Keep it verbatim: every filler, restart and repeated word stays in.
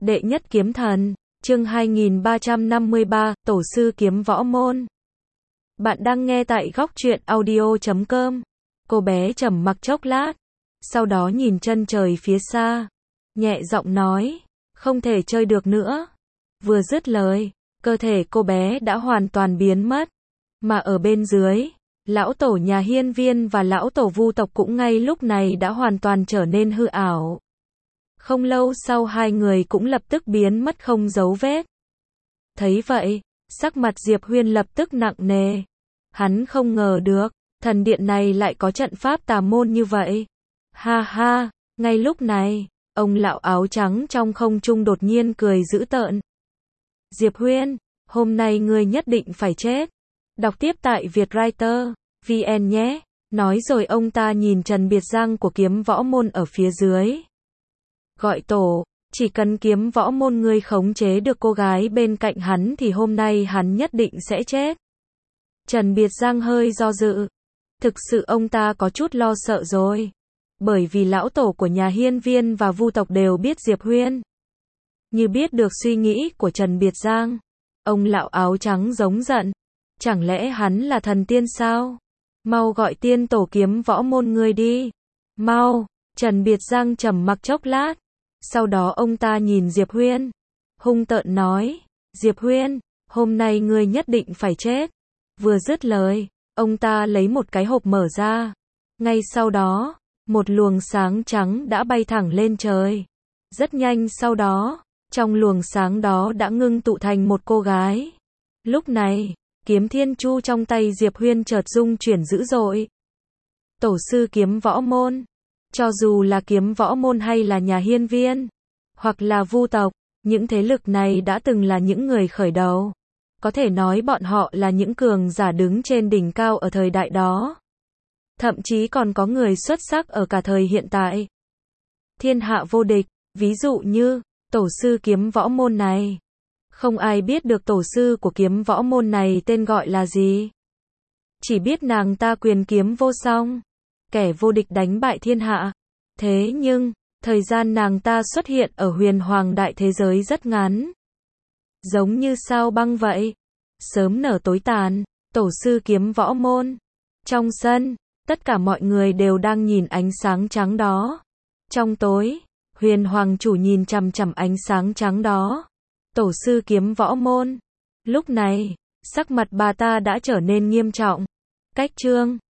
Đệ nhất kiếm thần, chương hai nghìn ba trăm năm mươi ba, Tổ sư kiếm võ môn. Bạn đang nghe tại góc truyện audio chấm com. Cô bé trầm mặc chốc lát, sau đó nhìn chân trời phía xa, nhẹ giọng nói, không thể chơi được nữa. Vừa dứt lời, cơ thể cô bé đã hoàn toàn biến mất, mà ở bên dưới, lão tổ nhà Hiên Viên và lão tổ Vu tộc cũng ngay lúc này đã hoàn toàn trở nên hư ảo. Không lâu sau hai người cũng lập tức biến mất không dấu vết. Thấy vậy, sắc mặt Diệp Huyên lập tức nặng nề. Hắn không ngờ được, thần điện này lại có trận pháp tà môn như vậy. Ha ha, ngay lúc này, ông lão áo trắng trong không trung đột nhiên cười dữ tợn. Diệp Huyên, hôm nay ngươi nhất định phải chết. Đọc tiếp tại vietwriter chấm vn nhé. Nói rồi ông ta nhìn Trần Biệt Giang của kiếm võ môn ở phía dưới. Gọi tổ, chỉ cần kiếm võ môn ngươi khống chế được cô gái bên cạnh hắn thì hôm nay hắn nhất định sẽ chết. Trần Biệt Giang hơi do dự. Thực sự ông ta có chút lo sợ rồi. Bởi vì lão tổ của nhà Hiên Viên và Vu tộc đều biết Diệp Huyên. Như biết được suy nghĩ của Trần Biệt Giang, ông lão áo trắng giống giận. Chẳng lẽ hắn là thần tiên sao? Mau gọi tiên tổ kiếm võ môn ngươi đi. Mau, Trần Biệt Giang trầm mặc chốc lát. Sau đó ông ta nhìn Diệp Huyên, hung tợn nói, Diệp Huyên, hôm nay ngươi nhất định phải chết. Vừa dứt lời, ông ta lấy một cái hộp mở ra. Ngay sau đó, một luồng sáng trắng đã bay thẳng lên trời. Rất nhanh sau đó, trong luồng sáng đó đã ngưng tụ thành một cô gái. Lúc này, kiếm thiên chu trong tay Diệp Huyên chợt rung chuyển dữ dội. Tổ sư kiếm võ môn. Cho dù là kiếm võ môn hay là nhà Hiên Viên, hoặc là Vu tộc, những thế lực này đã từng là những người khởi đầu. Có thể nói bọn họ là những cường giả đứng trên đỉnh cao ở thời đại đó. Thậm chí còn có người xuất sắc ở cả thời hiện tại. Thiên hạ vô địch, ví dụ như, tổ sư kiếm võ môn này. Không ai biết được tổ sư của kiếm võ môn này tên gọi là gì. Chỉ biết nàng ta quyền kiếm vô song, kẻ vô địch đánh bại thiên hạ. Thế nhưng, thời gian nàng ta xuất hiện ở huyền hoàng đại thế giới rất ngắn. Giống như sao băng vậy. Sớm nở tối tàn, tổ sư kiếm võ môn. Trong sân, tất cả mọi người đều đang nhìn ánh sáng trắng đó. Trong tối, huyền hoàng chủ nhìn chằm chằm ánh sáng trắng đó. Tổ sư kiếm võ môn. Lúc này, sắc mặt bà ta đã trở nên nghiêm trọng. Cách chương